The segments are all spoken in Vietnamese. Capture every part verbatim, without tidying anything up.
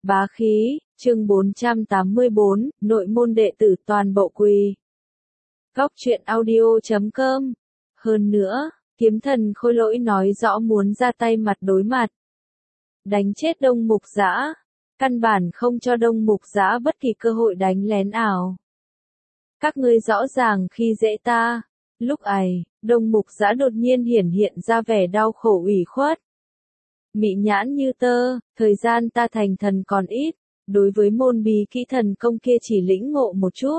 Bá khí, chương bốn trăm tám mươi bốn, nội môn đệ tử toàn bộ quỳ. Góc truyện audio chấm com. Hơn nữa, kiếm thần Khôi Lỗi nói rõ muốn ra tay mặt đối mặt. Đánh chết Đông Mục Dã. Căn bản không cho Đông Mục Dã bất kỳ cơ hội đánh lén ảo. Các ngươi rõ ràng khi dễ ta. Lúc ấy, Đông Mục Dã đột nhiên hiển hiện ra vẻ đau khổ ủy khuất. Mị nhãn như tơ, thời gian ta thành thần còn ít, đối với môn bí kỹ thần công kia chỉ lĩnh ngộ một chút.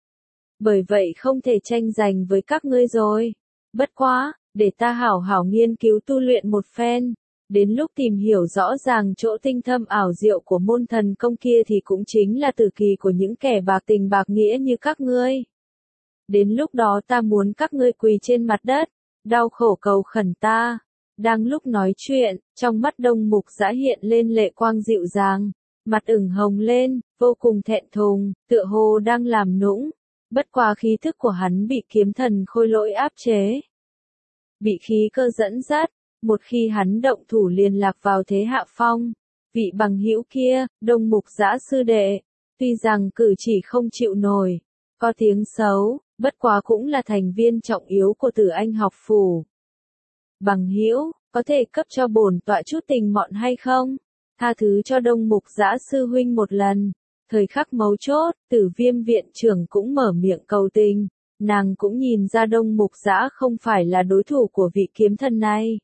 Bởi vậy không thể tranh giành với các ngươi rồi. Bất quá, để ta hảo hảo nghiên cứu tu luyện một phen, đến lúc tìm hiểu rõ ràng chỗ tinh thâm ảo diệu của môn thần công kia thì cũng chính là tử kỳ của những kẻ bạc tình bạc nghĩa như các ngươi. Đến lúc đó ta muốn các ngươi quỳ trên mặt đất, đau khổ cầu khẩn ta. Đang lúc nói chuyện, trong mắt Đông Mục Dã hiện lên lệ quang dịu dàng, mặt ửng hồng lên, vô cùng thẹn thùng, tựa hồ đang làm nũng. Bất quá khí thức của hắn bị kiếm thần Khôi Lỗi áp chế. Bị khí cơ dẫn dắt, một khi hắn động thủ liền lạc vào thế hạ phong. Vị bằng hữu kia, Đông Mục Dã sư đệ, tuy rằng cử chỉ không chịu nổi, có tiếng xấu, bất quá cũng là thành viên trọng yếu của Tử Anh học phủ. Bằng hữu, có thể cấp cho bổn tọa chút tình mọn hay không? Tha thứ cho Đông Mục Dã sư huynh một lần. Thời khắc mấu chốt, Tử Viêm viện trưởng cũng mở miệng cầu tình, nàng cũng nhìn ra Đông Mục Dã không phải là đối thủ của vị kiếm thần này.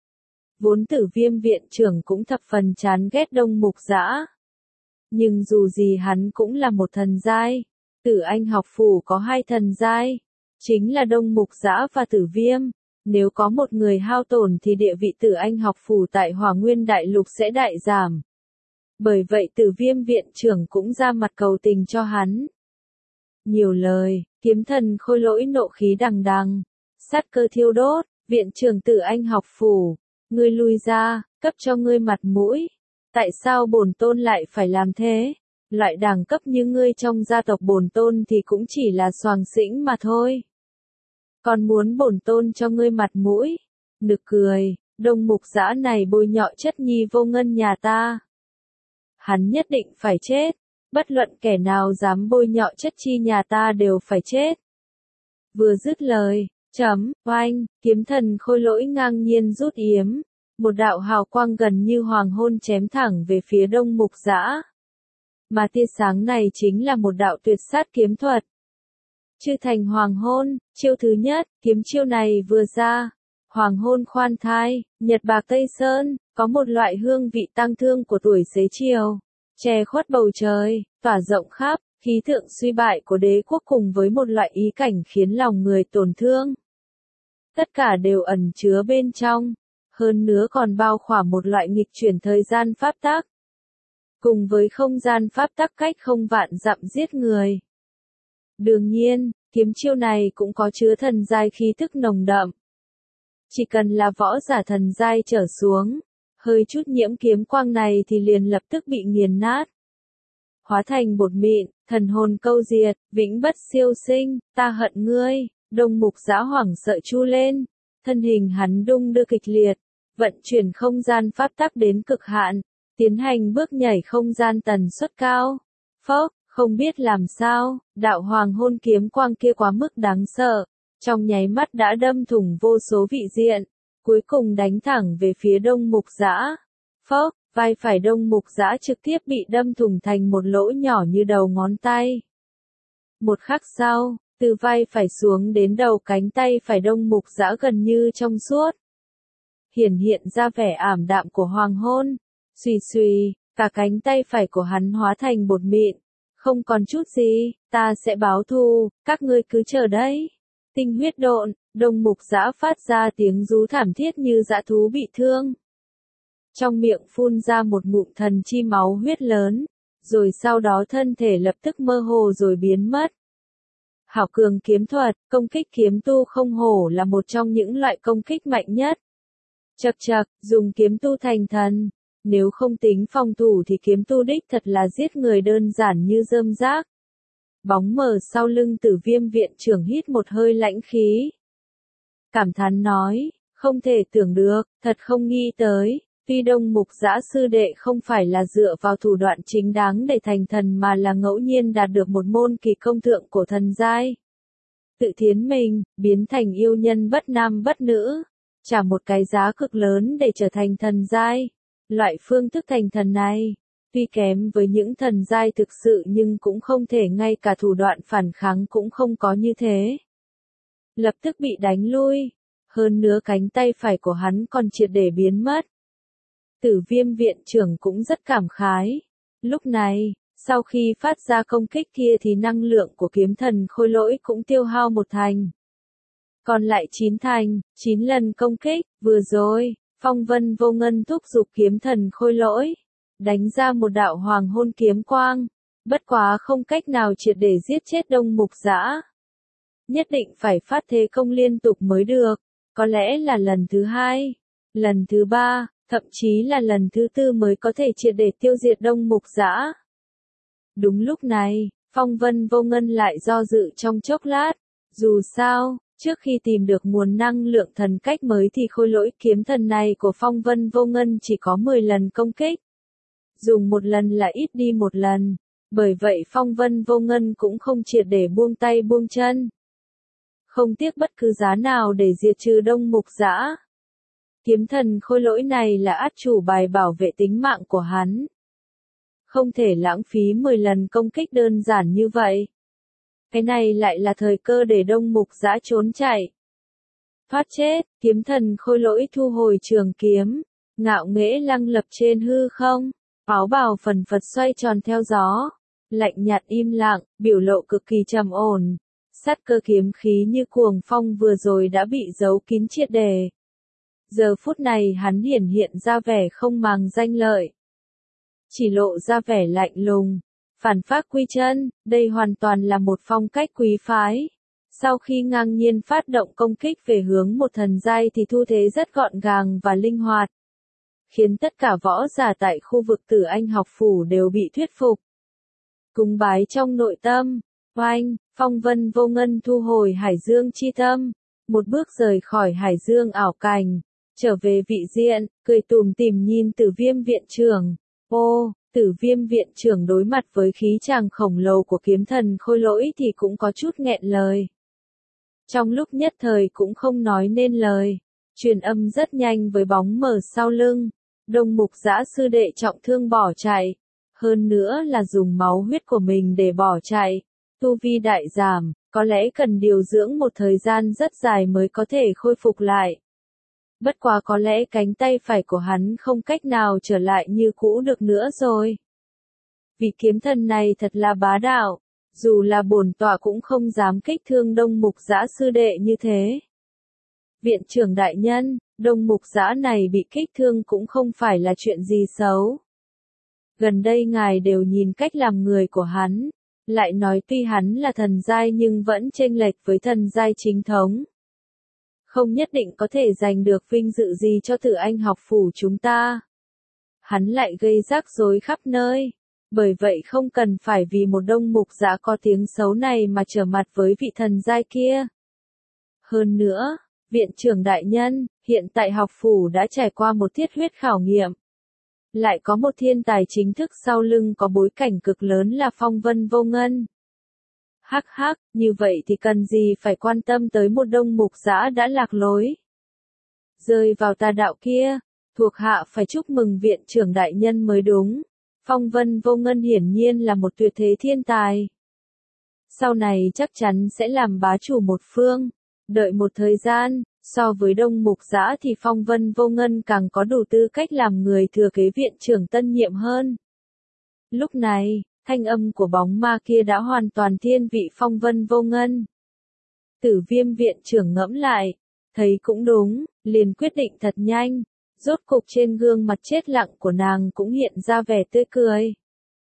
Vốn Tử Viêm viện trưởng cũng thập phần chán ghét Đông Mục Dã. Nhưng dù gì hắn cũng là một thần giai. Tử Anh học phủ có hai thần giai, chính là Đông Mục Dã và Tử Viêm. Nếu có một người hao tổn thì địa vị Tử Anh học phủ tại Hỏa Nguyên Đại Lục sẽ đại giảm. Bởi vậy Tử Viêm viện trưởng cũng ra mặt cầu tình cho hắn. Nhiều lời, kiếm thần Khôi Lỗi nộ khí đằng đằng, sát cơ thiêu đốt, viện trưởng Tử Anh học phủ, ngươi lui ra, cấp cho ngươi mặt mũi. Tại sao bổn tôn lại phải làm thế? Loại đẳng cấp như ngươi trong gia tộc bổn tôn thì cũng chỉ là xoàng xĩnh mà thôi. Còn muốn bổn tôn cho ngươi mặt mũi? Nực cười, Đông Mục Dã này bôi nhọ chất nhi vô ngân nhà ta. Hắn nhất định phải chết, bất luận kẻ nào dám bôi nhọ chất chi nhà ta đều phải chết. Vừa dứt lời, chấm, oanh, kiếm thần Khôi Lỗi ngang nhiên rút yếm, một đạo hào quang gần như hoàng hôn chém thẳng về phía Đông Mục Dã. Mà tia sáng này chính là một đạo tuyệt sát kiếm thuật. Chư thành hoàng hôn, chiêu thứ nhất, kiếm chiêu này vừa ra, hoàng hôn khoan thai, nhật bạc Tây Sơn, có một loại hương vị tang thương của tuổi xế chiều, che khuất bầu trời, tỏa rộng khắp, khí tượng suy bại của đế quốc cùng với một loại ý cảnh khiến lòng người tổn thương. Tất cả đều ẩn chứa bên trong, hơn nữa còn bao khỏa một loại nghịch chuyển thời gian pháp tắc. Cùng với không gian pháp tắc cách không vạn dặm giết người. Đương nhiên, kiếm chiêu này cũng có chứa thần giai khí thức nồng đậm. Chỉ cần là võ giả thần giai trở xuống, hơi chút nhiễm kiếm quang này thì liền lập tức bị nghiền nát. Hóa thành bột mịn, thần hồn câu diệt, vĩnh bất siêu sinh, ta hận ngươi. Đông Mục Dã hoảng sợ chu lên, thân hình hắn đung đưa kịch liệt, vận chuyển không gian pháp tắc đến cực hạn, tiến hành bước nhảy không gian tần suất cao. Phốc, không biết làm sao, đạo hoàng hôn kiếm quang kia quá mức đáng sợ, trong nháy mắt đã đâm thủng vô số vị diện, cuối cùng đánh thẳng về phía Đông Mục Dã. Phốc, vai phải Đông Mục Dã trực tiếp bị đâm thủng thành một lỗ nhỏ như đầu ngón tay. Một khắc sau, từ vai phải xuống đến đầu cánh tay phải Đông Mục Dã gần như trong suốt. Hiển hiện ra vẻ ảm đạm của hoàng hôn, xùy xùy, cả cánh tay phải của hắn hóa thành bột mịn. Không còn chút gì, ta sẽ báo thù, các ngươi cứ chờ đấy. Tinh huyết độn, Đông Mục Dã phát ra tiếng rú thảm thiết như dã thú bị thương. Trong miệng phun ra một ngụm thần chi máu huyết lớn, rồi sau đó thân thể lập tức mơ hồ rồi biến mất. Hảo cường kiếm thuật, công kích kiếm tu không hổ là một trong những loại công kích mạnh nhất. Chậc chậc, dùng kiếm tu thành thần. Nếu không tính phòng thủ thì kiếm tu đích thật là giết người đơn giản như rơm rác. Bóng mờ sau lưng Tử Viêm viện trưởng hít một hơi lãnh khí. Cảm thán nói, không thể tưởng được, thật không nghĩ tới, Tuy Đông Mục Giã sư đệ không phải là dựa vào thủ đoạn chính đáng để thành thần mà là ngẫu nhiên đạt được một môn kỳ công thượng của thần giai. Tự thiến mình, biến thành yêu nhân bất nam bất nữ, trả một cái giá cực lớn để trở thành thần giai. Loại phương thức thành thần này, tuy kém với những thần giai thực sự nhưng cũng không thể ngay cả thủ đoạn phản kháng cũng không có như thế. Lập tức bị đánh lui, hơn nữa cánh tay phải của hắn còn triệt để biến mất. Tử Viêm viện trưởng cũng rất cảm khái. Lúc này, sau khi phát ra công kích kia thì năng lượng của kiếm thần khôi lỗi cũng tiêu hao một thành. Còn lại chín thành, chín lần công kích, vừa rồi, Phong Vân Vô Ngân thúc giục kiếm thần khôi lỗi, đánh ra một đạo hoàng hôn kiếm quang, bất quá không cách nào triệt để giết chết Đông Mục Giã. Nhất định phải phát thế công liên tục mới được, có lẽ là lần thứ hai, lần thứ ba, thậm chí là lần thứ tư mới có thể triệt để tiêu diệt Đông Mục Giã. Đúng lúc này, Phong Vân Vô Ngân lại do dự trong chốc lát, dù sao, trước khi tìm được nguồn năng lượng thần cách mới thì khôi lỗi kiếm thần này của Phong Vân Vô Ngân chỉ có mười lần công kích. Dùng một lần là ít đi một lần, bởi vậy Phong Vân Vô Ngân cũng không triệt để buông tay buông chân. Không tiếc bất cứ giá nào để diệt trừ Đông Mục Giã. Kiếm thần khôi lỗi này là át chủ bài bảo vệ tính mạng của hắn. Không thể lãng phí mười lần công kích đơn giản như vậy. Cái này lại là thời cơ để Đông Mục Giã trốn chạy. Thoát chết, kiếm thần khôi lỗi thu hồi trường kiếm, ngạo nghễ lăng lập trên hư không, áo bào phần phật xoay tròn theo gió, lạnh nhạt im lặng, biểu lộ cực kỳ trầm ổn. Sát cơ kiếm khí như cuồng phong vừa rồi đã bị giấu kín triệt đề. Giờ phút này hắn hiển hiện ra vẻ không màng danh lợi. Chỉ lộ ra vẻ lạnh lùng, phản phác quy chân, đây hoàn toàn là một phong cách quý phái. Sau khi ngang nhiên phát động công kích về hướng một thần giai thì thu thế rất gọn gàng và linh hoạt. Khiến tất cả võ giả tại khu vực Tử Anh học phủ đều bị thuyết phục. Cúng bái trong nội tâm, oanh, Phong Vân Vô Ngân thu hồi Hải Dương chi tâm, một bước rời khỏi Hải Dương ảo cảnh, trở về vị diện, cười tủm tỉm nhìn Tử Viêm viện trưởng. Ô, Tử Viêm viện trưởng đối mặt với khí tràng khổng lồ của kiếm thần khôi lỗi thì cũng có chút nghẹn lời. Trong lúc nhất thời cũng không nói nên lời, truyền âm rất nhanh với bóng mờ sau lưng. Đông Mục Giã sư đệ trọng thương bỏ chạy, hơn nữa là dùng máu huyết của mình để bỏ chạy. Tu vi đại giảm, có lẽ cần điều dưỡng một thời gian rất dài mới có thể khôi phục lại. Bất quá có lẽ cánh tay phải của hắn không cách nào trở lại như cũ được nữa rồi. Vị kiếm thần này thật là bá đạo, dù là bổn tọa cũng không dám kích thương Đông Mục Giã sư đệ như thế. Viện trưởng đại nhân, Đông Mục Giã này bị kích thương cũng không phải là chuyện gì xấu. Gần đây ngài đều nhìn cách làm người của hắn, lại nói tuy hắn là thần giai nhưng vẫn chênh lệch với thần giai chính thống. Không nhất định có thể giành được vinh dự gì cho Tử Anh học phủ chúng ta. Hắn lại gây rắc rối khắp nơi, bởi vậy không cần phải vì một Đông Mục Giã có tiếng xấu này mà trở mặt với vị thần giai kia. Hơn nữa, viện trưởng đại nhân, hiện tại học phủ đã trải qua một thiết huyết khảo nghiệm. Lại có một thiên tài chính thức sau lưng có bối cảnh cực lớn là Phong Vân Vô Ngân. Hắc hắc, như vậy thì cần gì phải quan tâm tới một Đông Mục Giã đã lạc lối. Rơi vào tà đạo kia, thuộc hạ phải chúc mừng viện trưởng đại nhân mới đúng. Phong Vân Vô Ngân hiển nhiên là một tuyệt thế thiên tài. Sau này chắc chắn sẽ làm bá chủ một phương. Đợi một thời gian, so với Đông Mục Giã thì Phong Vân Vô Ngân càng có đủ tư cách làm người thừa kế viện trưởng tân nhiệm hơn. Lúc này, thanh âm của bóng ma kia đã hoàn toàn thiên vị Phong Vân Vô Ngân. Tử Viêm viện trưởng ngẫm lại, thấy cũng đúng, liền quyết định thật nhanh, rốt cục trên gương mặt chết lặng của nàng cũng hiện ra vẻ tươi cười.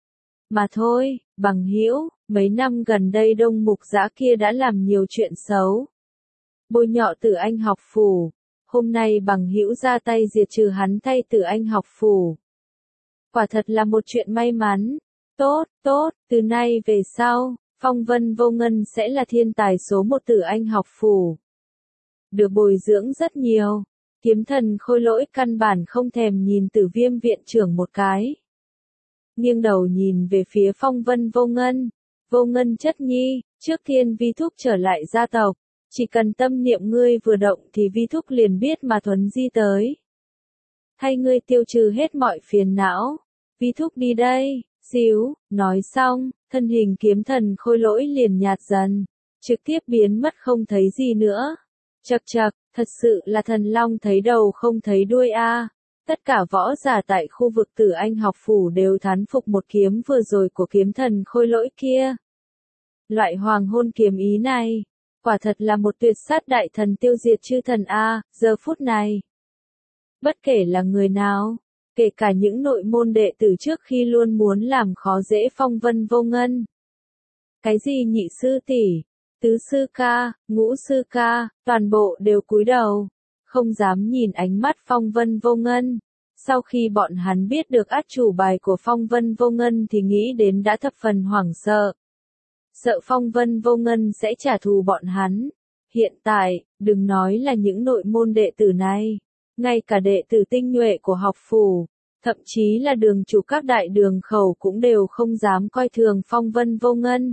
Mà thôi, bằng hữu, mấy năm gần đây Đông Mục Giã kia đã làm nhiều chuyện xấu. Bôi nhọ Tử Anh học phủ, hôm nay bằng hữu ra tay diệt trừ hắn thay Tử Anh học phủ. Quả thật là một chuyện may mắn. Tốt, tốt, từ nay về sau, Phong Vân Vô Ngân sẽ là thiên tài số một Tử Anh học phủ. Được bồi dưỡng rất nhiều, Kiếm thần Khôi Lỗi căn bản không thèm nhìn Tử Viêm viện trưởng một cái. Nghiêng đầu nhìn về phía Phong Vân Vô Ngân. Vô Ngân chất nhi, trước Thiên Vi Thúc trở lại gia tộc, chỉ cần tâm niệm ngươi vừa động thì Vi Thúc liền biết mà thuấn di tới. Thay ngươi tiêu trừ hết mọi phiền não. Vi Thúc đi đây, xíu, nói xong, thân hình kiếm thần Khôi Lỗi liền nhạt dần, trực tiếp biến mất không thấy gì nữa. Chậc chậc, thật sự là thần long thấy đầu không thấy đuôi a. Tất cả võ giả tại khu vực Tử Anh học phủ đều thán phục một kiếm vừa rồi của kiếm thần Khôi Lỗi kia. Loại hoàng hôn kiếm ý này, quả thật là một tuyệt sát đại thần tiêu diệt chư thần a, giờ phút này. Bất kể là người nào, kể cả những nội môn đệ tử trước khi luôn muốn làm khó dễ Phong Vân Vô Ngân. Cái gì nhị sư tỷ, tứ sư ca, ngũ sư ca, toàn bộ đều cúi đầu, không dám nhìn ánh mắt Phong Vân Vô Ngân. Sau khi bọn hắn biết được át chủ bài của Phong Vân Vô Ngân thì nghĩ đến đã thập phần hoảng sợ. Sợ Phong Vân Vô Ngân sẽ trả thù bọn hắn. Hiện tại, đừng nói là những nội môn đệ tử này, ngay cả đệ tử tinh nhuệ của học phủ, thậm chí là đường chủ các đại đường khẩu cũng đều không dám coi thường Phong Vân Vô Ngân.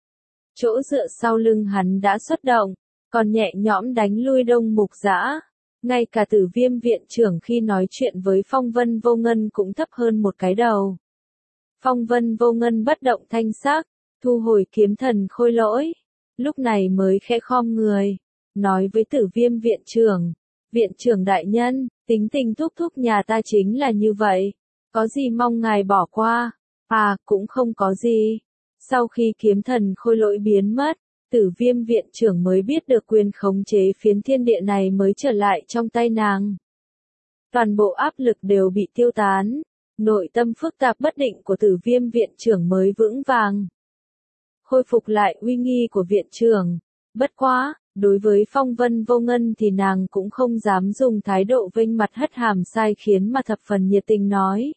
Chỗ dựa sau lưng hắn đã xuất động, còn nhẹ nhõm đánh lui Đông Mục Dã. Ngay cả Tử Viêm viện trưởng khi nói chuyện với Phong Vân Vô Ngân cũng thấp hơn một cái đầu. Phong Vân Vô Ngân bất động thanh sắc, thu hồi kiếm thần Khôi Lỗi, lúc này mới khẽ khom người, nói với Tử Viêm viện trưởng, viện trưởng đại nhân, tính tình thúc thúc nhà ta chính là như vậy, có gì mong ngài bỏ qua, à, cũng không có gì. Sau khi kiếm thần Khôi Lỗi biến mất, Tử Viêm viện trưởng mới biết được quyền khống chế phiến thiên địa này mới trở lại trong tay nàng. Toàn bộ áp lực đều bị tiêu tán, nội tâm phức tạp bất định của Tử Viêm viện trưởng mới vững vàng. Khôi phục lại uy nghi của viện trưởng. Bất quá, đối với Phong Vân Vô Ngân thì nàng cũng không dám dùng thái độ vênh mặt hất hàm sai khiến mà thập phần nhiệt tình nói.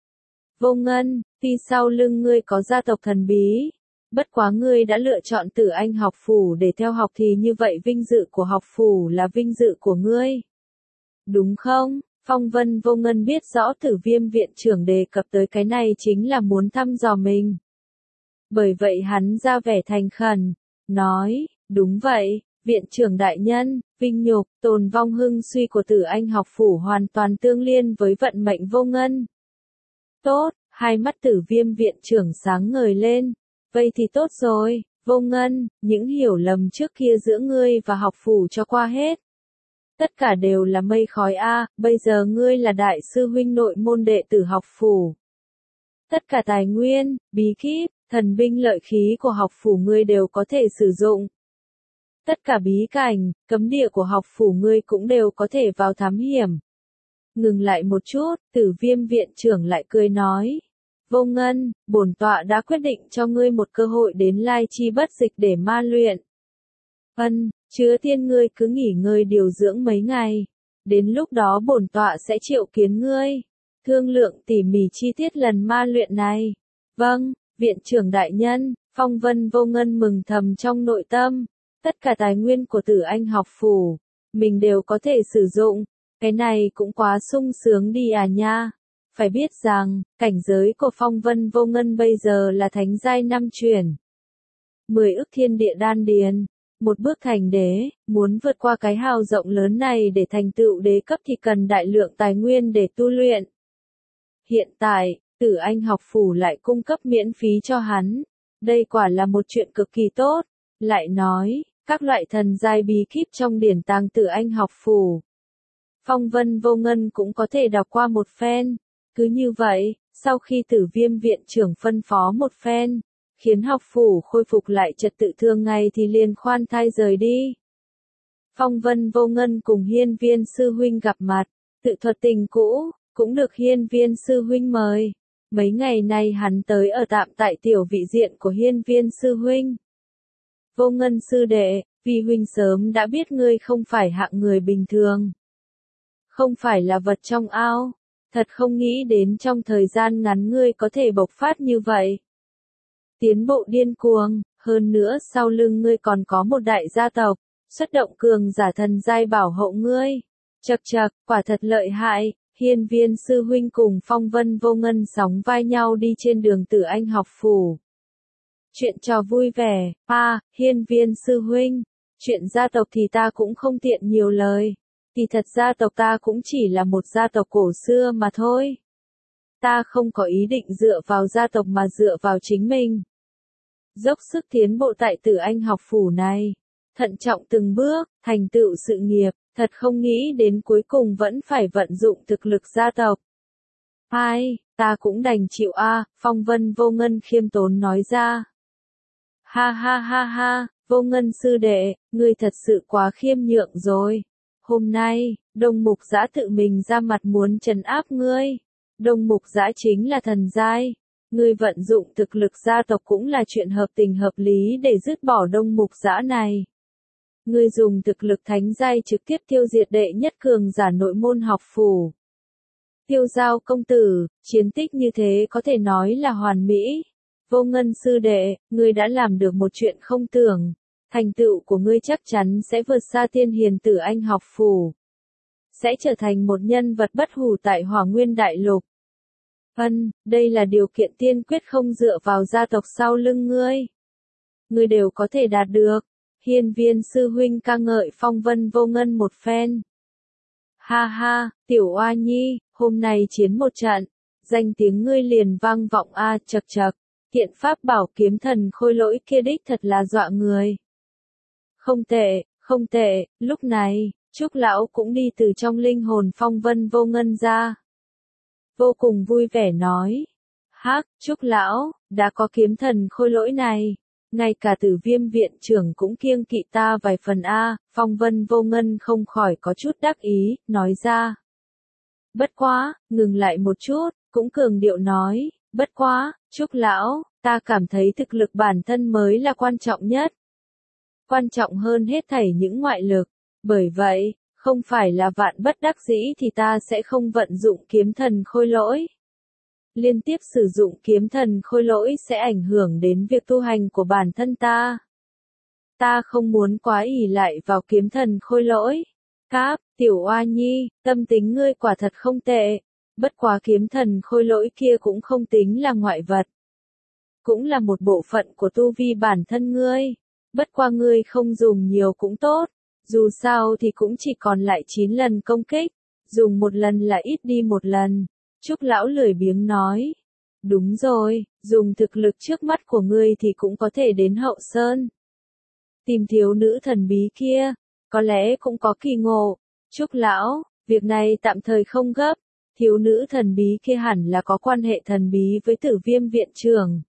Vô Ngân, tuy sau lưng ngươi có gia tộc thần bí, bất quá ngươi đã lựa chọn Tử Anh học phủ để theo học thì như vậy vinh dự của học phủ là vinh dự của ngươi. Đúng không? Phong Vân Vô Ngân biết rõ Tử Viêm viện trưởng đề cập tới cái này chính là muốn thăm dò mình. Bởi vậy hắn ra vẻ thành khẩn, nói, đúng vậy, viện trưởng đại nhân, vinh nhục, tồn vong hưng suy của Tử Anh học phủ hoàn toàn tương liên với vận mệnh Vô Ngân. Tốt, hai mắt Tử Viêm viện trưởng sáng ngời lên, vậy thì tốt rồi, Vô Ngân, những hiểu lầm trước kia giữa ngươi và học phủ cho qua hết. Tất cả đều là mây khói a, bây giờ ngươi là đại sư huynh nội môn đệ tử học phủ. Tất cả tài nguyên, bí kíp, thần binh lợi khí của học phủ ngươi đều có thể sử dụng. Tất cả bí cảnh, cấm địa của học phủ ngươi cũng đều có thể vào thám hiểm. Ngừng lại một chút, Tử Viêm viện trưởng lại cười nói. Vô Ngân, bổn tọa đã quyết định cho ngươi một cơ hội đến Lai Chi Bất Dịch để ma luyện. Ân, Chứa Thiên ngươi cứ nghỉ ngơi điều dưỡng mấy ngày. Đến lúc đó bổn tọa sẽ triệu kiến ngươi. Thương lượng tỉ mỉ chi tiết lần ma luyện này. Vâng, viện trưởng đại nhân, Phong Vân Vô Ngân mừng thầm trong nội tâm. Tất cả tài nguyên của Tử Anh học phủ, mình đều có thể sử dụng. Cái này cũng quá sung sướng đi à nha. Phải biết rằng, cảnh giới của Phong Vân Vô Ngân bây giờ là thánh giai năm chuyển. Mười ức thiên địa đan điền. Một bước thành đế, muốn vượt qua cái hào rộng lớn này để thành tựu đế cấp thì cần đại lượng tài nguyên để tu luyện. Hiện tại, Tử Anh học phủ lại cung cấp miễn phí cho hắn. Đây quả là một chuyện cực kỳ tốt. Lại nói, các loại thần giai bí kíp trong điển tàng Tử Anh học phủ. Phong Vân Vô Ngân cũng có thể đọc qua một phen. Cứ như vậy, sau khi Tử Viêm viện trưởng phân phó một phen, khiến học phủ khôi phục lại trật tự thường ngày thì liền khoan thai rời đi. Phong Vân Vô Ngân cùng Hiên Viên sư huynh gặp mặt, tự thuật tình cũ, cũng được Hiên Viên sư huynh mời. Mấy ngày nay hắn tới ở tạm tại tiểu vị diện của Hiên Viên sư huynh. Vô Ngân sư đệ, vì huynh sớm đã biết ngươi không phải hạng người bình thường. Không phải là vật trong ao, thật không nghĩ đến trong thời gian ngắn ngươi có thể bộc phát như vậy. Tiến bộ điên cuồng, hơn nữa sau lưng ngươi còn có một đại gia tộc, xuất động cường giả thần giai bảo hộ ngươi. Chậc chậc, quả thật lợi hại, Hiên Viên sư huynh cùng Phong Vân Vô Ngân sóng vai nhau đi trên đường Tử Anh học phủ. Chuyện trò vui vẻ, a, à, Hiên Viên sư huynh, chuyện gia tộc thì ta cũng không tiện nhiều lời. Thì thật gia tộc ta cũng chỉ là một gia tộc cổ xưa mà thôi. Ta không có ý định dựa vào gia tộc mà dựa vào chính mình. Dốc sức tiến bộ tại Tử Anh học phủ này. Thận trọng từng bước, thành tựu sự nghiệp, thật không nghĩ đến cuối cùng vẫn phải vận dụng thực lực gia tộc. Ai, ta cũng đành chịu a, à, Phong Vân Vô Ngân khiêm tốn nói ra. Ha ha ha ha, Vô Ngân sư đệ, ngươi thật sự quá khiêm nhượng rồi. Hôm nay, Đông Mục Giã tự mình ra mặt muốn trấn áp ngươi. Đông Mục Giã chính là thần giai. Ngươi vận dụng thực lực gia tộc cũng là chuyện hợp tình hợp lý để dứt bỏ Đông Mục Giã này. Ngươi dùng thực lực thánh giai trực tiếp tiêu diệt đệ nhất cường giả nội môn học phủ. Tiêu Giao công tử, chiến tích như thế có thể nói là hoàn mỹ. Vô Ngân sư đệ, ngươi đã làm được một chuyện không tưởng. Thành tựu của ngươi chắc chắn sẽ vượt xa Tiên Hiền Tử Anh học phủ. Sẽ trở thành một nhân vật bất hủ tại Hỏa Nguyên Đại Lục. Ân, đây là điều kiện tiên quyết không dựa vào gia tộc sau lưng ngươi. Ngươi đều có thể đạt được. Hiên Viên sư huynh ca ngợi Phong Vân Vô Ngân một phen. Ha ha, tiểu oa nhi, hôm nay chiến một trận, danh tiếng ngươi liền vang vọng a, à, chậc chậc, kiện pháp bảo kiếm thần khôi lỗi kia đích thật là dọa người. Không tệ, không tệ, lúc này, Trúc lão cũng đi từ trong linh hồn Phong Vân Vô Ngân ra. Vô cùng vui vẻ nói, hắc, Trúc lão, đã có kiếm thần khôi lỗi này. Ngay cả Tử Viêm viện trưởng cũng kiêng kỵ ta vài phần a, Phong Vân Vô Ngân không khỏi có chút đắc ý, nói ra. Bất quá, ngừng lại một chút, cũng cường điệu nói, bất quá, Trúc lão, ta cảm thấy thực lực bản thân mới là quan trọng nhất. Quan trọng hơn hết thảy những ngoại lực, bởi vậy, không phải là vạn bất đắc dĩ thì ta sẽ không vận dụng kiếm thần khôi lỗi. Liên tiếp sử dụng kiếm thần khôi lỗi sẽ ảnh hưởng đến việc tu hành của bản thân ta. Ta không muốn quá ỷ lại vào kiếm thần khôi lỗi. Cáp, tiểu oa nhi, tâm tính ngươi quả thật không tệ. Bất quá kiếm thần khôi lỗi kia cũng không tính là ngoại vật. Cũng là một bộ phận của tu vi bản thân ngươi. Bất qua ngươi không dùng nhiều cũng tốt. Dù sao thì cũng chỉ còn lại chín lần công kích. Dùng một lần là ít đi một lần. Trúc lão lười biếng nói. Đúng rồi, dùng thực lực trước mắt của ngươi thì cũng có thể đến Hậu Sơn. Tìm thiếu nữ thần bí kia, có lẽ cũng có kỳ ngộ. Trúc lão, việc này tạm thời không gấp. Thiếu nữ thần bí kia hẳn là có quan hệ thần bí với Tử Viêm viện trưởng.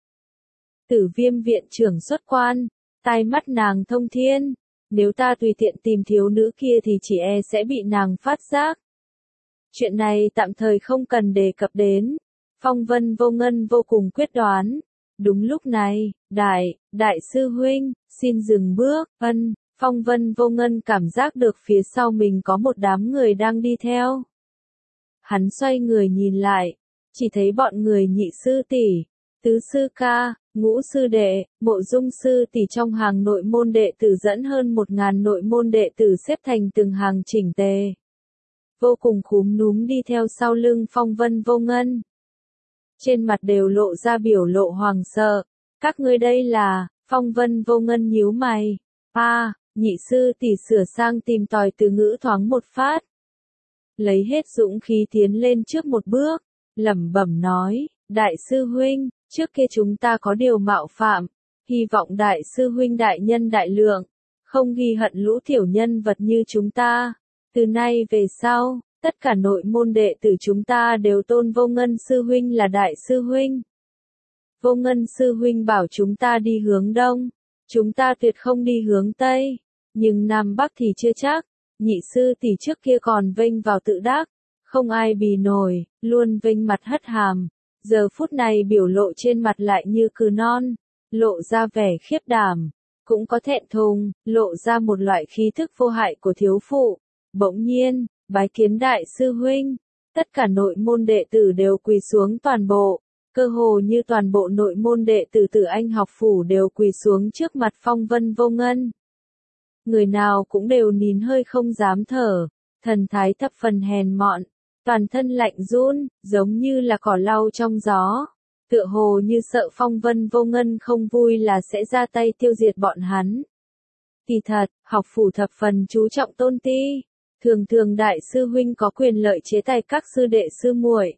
Tử Viêm viện trưởng xuất quan, tai mắt nàng thông thiên. Nếu ta tùy tiện tìm thiếu nữ kia thì chỉ e sẽ bị nàng phát giác. Chuyện này tạm thời không cần đề cập đến. Phong Vân Vô Ngân vô cùng quyết đoán. Đúng lúc này, đại, đại sư huynh, xin dừng bước, ân, Phong Vân Vô Ngân cảm giác được phía sau mình có một đám người đang đi theo. Hắn xoay người nhìn lại, chỉ thấy bọn người nhị sư tỷ, tứ sư ca, ngũ sư đệ, mộ dung sư tỷ trong hàng nội môn đệ tử dẫn hơn một ngàn nội môn đệ tử xếp thành từng hàng chỉnh tề. Vô cùng khúm núm đi theo sau lưng Phong Vân Vô Ngân. Trên mặt đều lộ ra biểu lộ hoàng sợ. Các ngươi đây là, Phong Vân Vô Ngân nhíu mày. A, à, nhị sư tỷ sửa sang tìm tòi từ ngữ thoáng một phát. Lấy hết dũng khí tiến lên trước một bước, lẩm bẩm nói, đại sư huynh, trước kia chúng ta có điều mạo phạm, hy vọng đại sư huynh đại nhân đại lượng, không ghi hận lũ tiểu nhân vật như chúng ta. Từ nay về sau, tất cả nội môn đệ tử chúng ta đều tôn Vô Ngân sư huynh là đại sư huynh. Vô Ngân sư huynh bảo chúng ta đi hướng đông, chúng ta tuyệt không đi hướng tây, nhưng nam bắc thì chưa chắc. Nhị sư tỷ trước kia còn vênh vào tự đắc, không ai bì nổi, luôn vênh mặt hất hàm. Giờ phút này biểu lộ trên mặt lại như cừ non, lộ ra vẻ khiếp đảm, cũng có thẹn thùng, lộ ra một loại khí thức vô hại của thiếu phụ. Bỗng nhiên, bái kiến đại sư huynh, tất cả nội môn đệ tử đều quỳ xuống toàn bộ, cơ hồ như toàn bộ nội môn đệ tử Tử Anh học phủ đều quỳ xuống trước mặt Phong Vân Vô Ngân. Người nào cũng đều nín hơi không dám thở, thần thái thập phần hèn mọn, toàn thân lạnh run, giống như là cỏ lau trong gió, tựa hồ như sợ Phong Vân Vô Ngân không vui là sẽ ra tay tiêu diệt bọn hắn. Kỳ thật, học phủ thập phần chú trọng tôn ti, thường thường đại sư huynh có quyền lợi chế tài các sư đệ sư muội.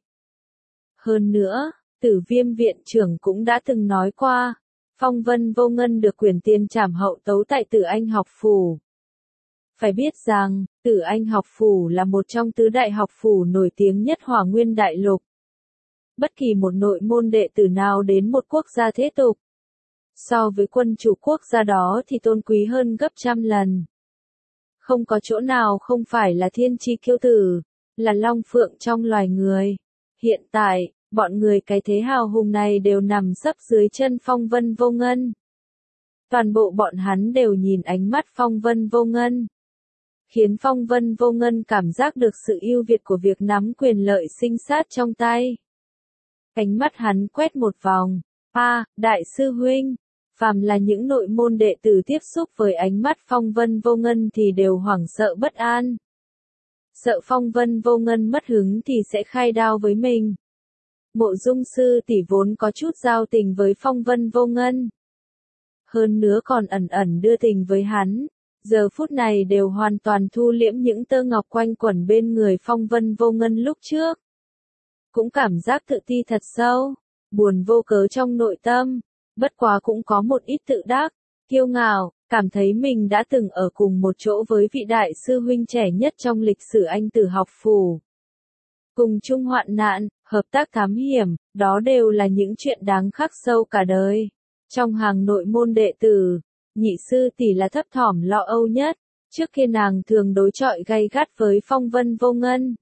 Hơn nữa, Tử Viêm viện trưởng cũng đã từng nói qua, Phong Vân Vô Ngân được quyền tiền trảm hậu tấu tại Tử Anh học phủ. Phải biết rằng, Tử Anh học phủ là một trong tứ đại học phủ nổi tiếng nhất Hỏa Nguyên Đại Lục. Bất kỳ một nội môn đệ tử nào đến một quốc gia thế tục, so với quân chủ quốc gia đó thì tôn quý hơn gấp trăm lần. Không có chỗ nào không phải là thiên chi kiêu tử, là long phượng trong loài người. Hiện tại, bọn người cái thế hào hùng này đều nằm sấp dưới chân Phong Vân Vô Ngân. Toàn bộ bọn hắn đều nhìn ánh mắt Phong Vân Vô Ngân, khiến Phong Vân Vô Ngân cảm giác được sự ưu việt của việc nắm quyền lợi sinh sát trong tay. Ánh mắt hắn quét một vòng, a, đại sư huynh, phàm là những nội môn đệ tử tiếp xúc với ánh mắt Phong Vân Vô Ngân thì đều hoảng sợ bất an. Sợ Phong Vân Vô Ngân mất hứng thì sẽ khai đao với mình. Mộ Dung sư tỷ vốn có chút giao tình với Phong Vân Vô Ngân, hơn nữa còn ẩn ẩn đưa tình với hắn, giờ phút này đều hoàn toàn thu liễm những tơ ngọc quanh quẩn bên người Phong Vân Vô Ngân lúc trước. Cũng cảm giác tự ti thật sâu, buồn vô cớ trong nội tâm, bất quá cũng có một ít tự đắc, kiêu ngạo, cảm thấy mình đã từng ở cùng một chỗ với vị đại sư huynh trẻ nhất trong lịch sử Anh Tử học phủ. Cùng chung hoạn nạn, hợp tác thám hiểm, đó đều là những chuyện đáng khắc sâu cả đời. Trong hàng nội môn đệ tử, nhị sư tỷ là thấp thỏm lo âu nhất, trước kia nàng thường đối chọi gay gắt với Phong Vân Vô Ngân.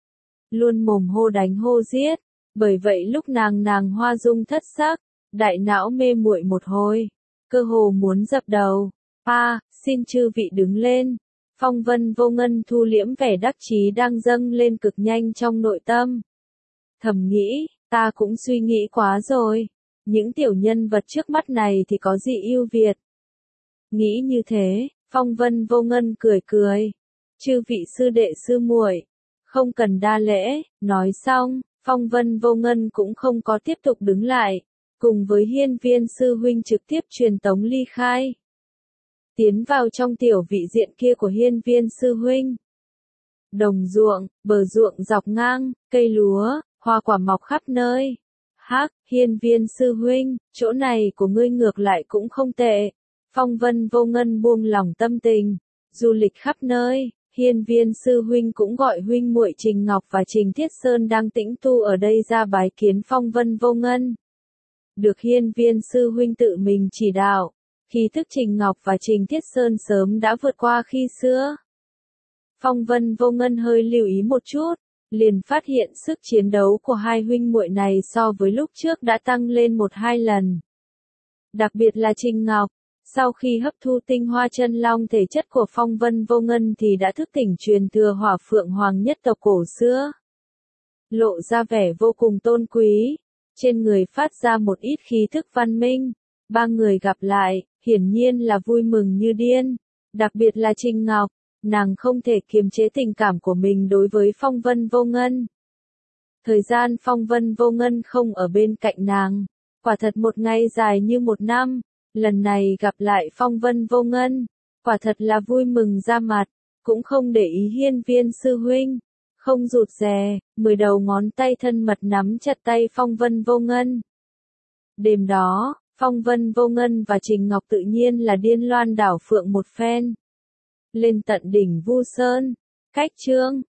Luôn mồm hô đánh hô giết, bởi vậy lúc nàng nàng hoa dung thất sắc, đại não mê muội một hồi, cơ hồ muốn dập đầu. A, xin chư vị đứng lên. Phong Vân Vô Ngân thu liễm vẻ đắc chí đang dâng lên cực nhanh trong nội tâm. Thầm nghĩ, ta cũng suy nghĩ quá rồi, những tiểu nhân vật trước mắt này thì có gì ưu việt. Nghĩ như thế, Phong Vân Vô Ngân cười cười. Chư vị sư đệ sư muội, không cần đa lễ. Nói xong, Phong Vân Vô Ngân cũng không có tiếp tục đứng lại, cùng với Hiên Viên sư huynh trực tiếp truyền tống ly khai. Tiến vào trong tiểu vị diện kia của Hiên Viên sư huynh. Đồng ruộng, bờ ruộng dọc ngang, cây lúa, hoa quả mọc khắp nơi. Hắc, Hiên Viên sư huynh, chỗ này của ngươi ngược lại cũng không tệ. Phong Vân Vô Ngân buông lòng tâm tình, du lịch khắp nơi. Hiên Viên sư huynh cũng gọi huynh muội Trình Ngọc và Trình Thiết Sơn đang tĩnh tu ở đây ra bái kiến Phong Vân Vô Ngân. Được Hiên Viên sư huynh tự mình chỉ đạo, khí thức Trình Ngọc và Trình Thiết Sơn sớm đã vượt qua khi xưa. Phong Vân Vô Ngân hơi lưu ý một chút, liền phát hiện sức chiến đấu của hai huynh muội này so với lúc trước đã tăng lên một hai lần. Đặc biệt là Trình Ngọc, sau khi hấp thu tinh hoa chân long thể chất của Phong Vân Vô Ngân thì đã thức tỉnh truyền thừa Hỏa Phượng Hoàng nhất tộc cổ xưa. Lộ ra vẻ vô cùng tôn quý, trên người phát ra một ít khí thức văn minh. Ba người gặp lại, hiển nhiên là vui mừng như điên, đặc biệt là Trình Ngọc, nàng không thể kiềm chế tình cảm của mình đối với Phong Vân Vô Ngân. Thời gian Phong Vân Vô Ngân không ở bên cạnh nàng, quả thật một ngày dài như một năm, lần này gặp lại Phong Vân Vô Ngân, quả thật là vui mừng ra mặt, cũng không để ý Hiên Viên sư huynh, không rụt rè, mười đầu ngón tay thân mật nắm chặt tay Phong Vân Vô Ngân. Đêm đó, Phong Vân Vô Ngân và Trình Ngọc tự nhiên là điên loan đảo phượng một phen. Lên tận đỉnh Vu Sơn, cách chương